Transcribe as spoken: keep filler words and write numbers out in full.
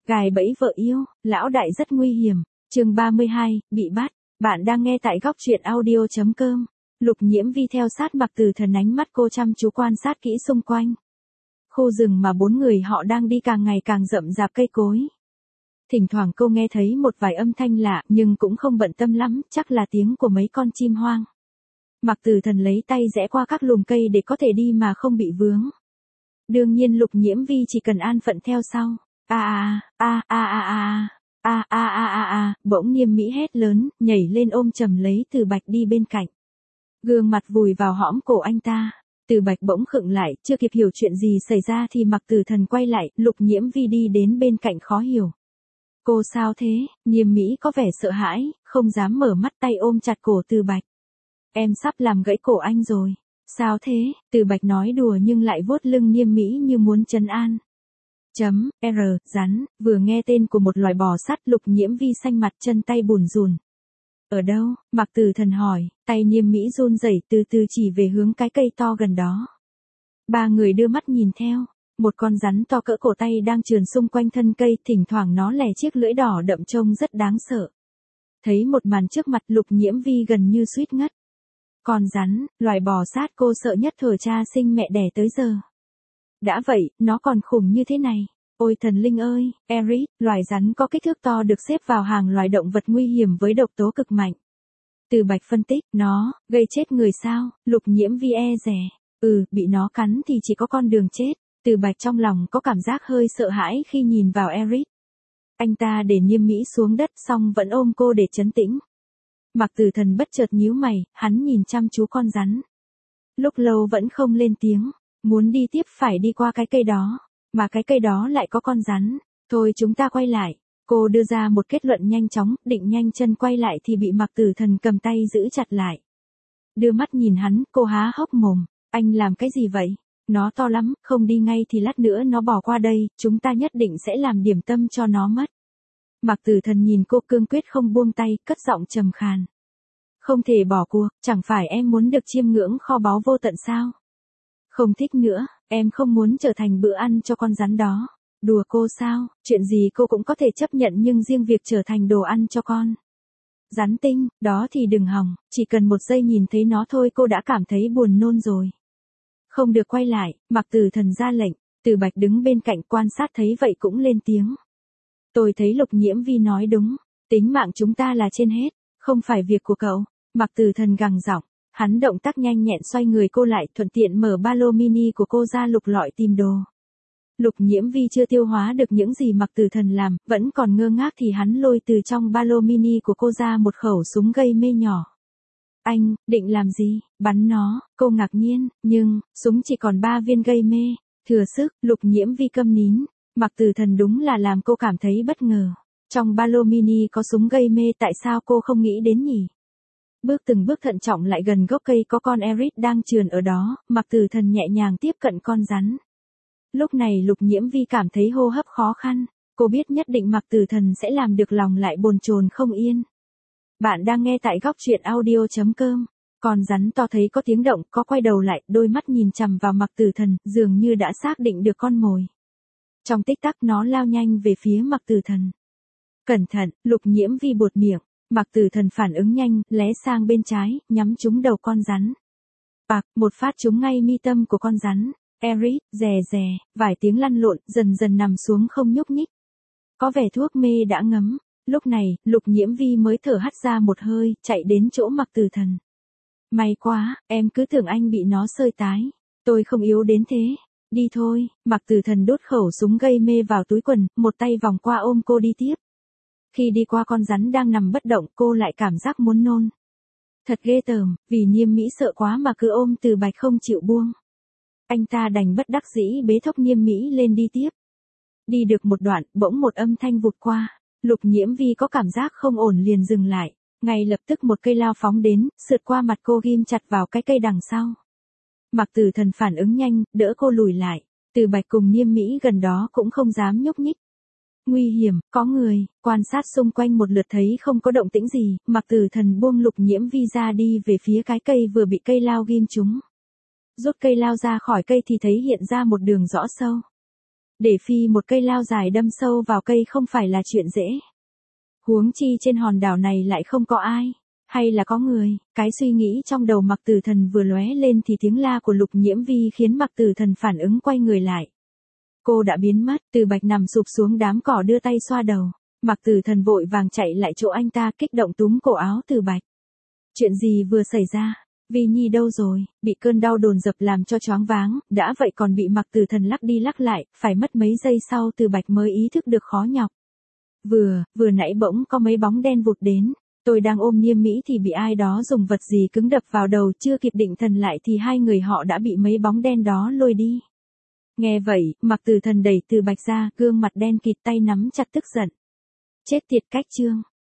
Gài bẫy vợ yêu, lão đại rất nguy hiểm. Chương ba mươi hai, bị bắt. Bạn đang nghe tại góc truyện audio chấm com. Lục Nhiễm Vi theo sát Mạc Tử Thần, ánh mắt cô chăm chú quan sát kỹ xung quanh. Khu rừng mà bốn người họ đang đi càng ngày càng rậm rạp cây cối. Thỉnh thoảng cô nghe thấy một vài âm thanh lạ nhưng cũng không bận tâm lắm, chắc là tiếng của mấy con chim hoang. Mạc Tử Thần lấy tay rẽ qua các lùm cây để có thể đi mà không bị vướng. Đương nhiên Lục Nhiễm Vi chỉ cần an phận theo sau. A a a a a a a a a a a, bỗng Niêm Mỹ hét lớn, nhảy lên ôm chầm lấy Từ Bạch đi bên cạnh. Gương mặt vùi vào hõm cổ anh ta. Từ Bạch bỗng khựng lại, chưa kịp hiểu chuyện gì xảy ra thì Mạc Tử Thần quay lại, Lục Nhiễm Vi đi đến bên cạnh khó hiểu. Cô sao thế? Niêm Mỹ có vẻ sợ hãi, không dám mở mắt, tay ôm chặt cổ Từ Bạch. Em sắp làm gãy cổ anh rồi. Sao thế? Từ Bạch nói đùa nhưng lại vuốt lưng Niêm Mỹ như muốn trấn an. Chấm, R, rắn, vừa nghe tên của một loài bò sát, Lục Nhiễm Vi xanh mặt, chân tay bùn rùn. Ở đâu? Mạc Tử Thần hỏi, tay Niêm Mỹ run rẩy từ từ chỉ về hướng cái cây to gần đó. Ba người đưa mắt nhìn theo, một con rắn to cỡ cổ tay đang trườn xung quanh thân cây, thỉnh thoảng nó lè chiếc lưỡi đỏ đậm trông rất đáng sợ. Thấy một màn trước mặt, Lục Nhiễm Vi gần như suýt ngất. Con rắn, loài bò sát cô sợ nhất thời cha sinh mẹ đẻ tới giờ. Đã vậy, nó còn khủng như thế này. Ôi thần linh ơi, Eric, loài rắn có kích thước to được xếp vào hàng loài động vật nguy hiểm với độc tố cực mạnh. Từ Bạch phân tích, nó, gây chết người sao? Lục Nhiễm Vi e dè. Ừ, bị nó cắn thì chỉ có con đường chết. Từ Bạch trong lòng có cảm giác hơi sợ hãi khi nhìn vào Eric. Anh ta để Niêm Mỹ xuống đất xong vẫn ôm cô để trấn tĩnh. Mạc Tử Thần bất chợt nhíu mày, hắn nhìn chăm chú con rắn. Lúc lâu vẫn không lên tiếng, muốn đi tiếp phải đi qua cái cây đó, mà cái cây đó lại có con rắn. Thôi chúng ta quay lại. Cô đưa ra một kết luận nhanh chóng, định nhanh chân quay lại thì bị Mạc Tử Thần cầm tay giữ chặt lại. Đưa mắt nhìn hắn, cô há hốc mồm, anh làm cái gì vậy? Nó to lắm, không đi ngay thì lát nữa nó bỏ qua đây, chúng ta nhất định sẽ làm điểm tâm cho nó mất. Mạc Tử Thần nhìn cô cương quyết không buông tay, cất giọng trầm khàn. Không thể bỏ cuộc, chẳng phải em muốn được chiêm ngưỡng kho báu vô tận sao? Không thích nữa, em không muốn trở thành bữa ăn cho con rắn đó. Đùa cô sao, chuyện gì cô cũng có thể chấp nhận nhưng riêng việc trở thành đồ ăn cho con rắn tinh, đó thì đừng hòng, chỉ cần một giây nhìn thấy nó thôi cô đã cảm thấy buồn nôn rồi. Không được quay lại, Mạc Tử Thần ra lệnh. Từ Bạch đứng bên cạnh quan sát thấy vậy cũng lên tiếng. Tôi thấy Lục Nhiễm Vi nói đúng, tính mạng chúng ta là trên hết, không phải việc của cậu. Mạc Tử Thần gằn giọng, hắn động tác nhanh nhẹn xoay người cô lại, thuận tiện mở ba lô mini của cô ra lục lọi tìm đồ. Lục Nhiễm Vi chưa tiêu hóa được những gì Mạc Tử Thần làm, vẫn còn ngơ ngác thì hắn lôi từ trong ba lô mini của cô ra một khẩu súng gây mê nhỏ. Anh, định làm gì? Bắn nó, cô ngạc nhiên, nhưng, súng chỉ còn ba viên gây mê. Thừa sức, Lục Nhiễm Vi câm nín. Mạc Tử Thần đúng là làm cô cảm thấy bất ngờ. Trong ba lô mini có súng gây mê, tại sao cô không nghĩ đến nhỉ? Bước từng bước thận trọng lại gần gốc cây có con Eric đang trườn ở đó, Mạc Tử Thần nhẹ nhàng tiếp cận con rắn. Lúc này Lục Nhiễm Vi cảm thấy hô hấp khó khăn, cô biết nhất định Mạc Tử Thần sẽ làm được lòng lại bồn chồn không yên. Bạn đang nghe tại góc truyện audio chấm com. Con rắn to thấy có tiếng động, có quay đầu lại, đôi mắt nhìn chằm vào Mạc Tử Thần, dường như đã xác định được con mồi. Trong tích tắc nó lao nhanh về phía Mạc Tử Thần. Cẩn thận, Lục Nhiễm Vi buột miệng. Mạc Tử Thần phản ứng nhanh, lé sang bên trái, nhắm trúng đầu con rắn. Bạc, một phát trúng ngay mi tâm của con rắn. Eric, rè rè, vài tiếng lăn lộn, dần dần nằm xuống không nhúc nhích. Có vẻ thuốc mê đã ngấm. Lúc này, Lục Nhiễm Vi mới thở hắt ra một hơi, chạy đến chỗ Mạc Tử Thần. May quá, em cứ tưởng anh bị nó sơi tái. Tôi không yếu đến thế. Đi thôi, Mạc Tử Thần đút khẩu súng gây mê vào túi quần, một tay vòng qua ôm cô đi tiếp. Khi đi qua con rắn đang nằm bất động, cô lại cảm giác muốn nôn. Thật ghê tởm, vì Niêm Mỹ sợ quá mà cứ ôm Từ Bạch không chịu buông. Anh ta đành bất đắc dĩ bế thốc Niêm Mỹ lên đi tiếp. Đi được một đoạn, bỗng một âm thanh vụt qua. Lục Nhiễm Vi có cảm giác không ổn liền dừng lại. Ngay lập tức một cây lao phóng đến, sượt qua mặt cô ghim chặt vào cái cây đằng sau. Mạc Tử Thần phản ứng nhanh, đỡ cô lùi lại. Từ Bạch cùng Niêm Mỹ gần đó cũng không dám nhúc nhích. Nguy hiểm, có người, quan sát xung quanh một lượt thấy không có động tĩnh gì, Mạc Tử Thần buông Lục Nhiễm Vi ra đi về phía cái cây vừa bị cây lao ghim trúng. Rút cây lao ra khỏi cây thì thấy hiện ra một đường rõ sâu. Để phi một cây lao dài đâm sâu vào cây không phải là chuyện dễ. Huống chi trên hòn đảo này lại không có ai. Hay là có người, cái suy nghĩ trong đầu Mạc Tử Thần vừa lóe lên thì tiếng la của Lục Nhiễm Vi khiến Mạc Tử Thần phản ứng quay người lại. Cô đã biến mất, Từ Bạch nằm sụp xuống đám cỏ đưa tay xoa đầu. Mạc Tử Thần vội vàng chạy lại chỗ anh ta kích động túm cổ áo Từ Bạch. Chuyện gì vừa xảy ra? Vi Nhi đâu rồi? Bị cơn đau đồn dập làm cho choáng váng, đã vậy còn bị Mạc Tử Thần lắc đi lắc lại, phải mất mấy giây sau Từ Bạch mới ý thức được khó nhọc. Vừa, vừa nãy bỗng có mấy bóng đen vụt đến. Tôi đang ôm Niêm Mỹ thì bị ai đó dùng vật gì cứng đập vào đầu, chưa kịp định thần lại thì hai người họ đã bị mấy bóng đen đó lôi đi. Nghe vậy, Mạc Tử Thần đẩy Từ Bạch ra, gương mặt đen kịt tay nắm chặt tức giận. Chết tiệt cách Trương,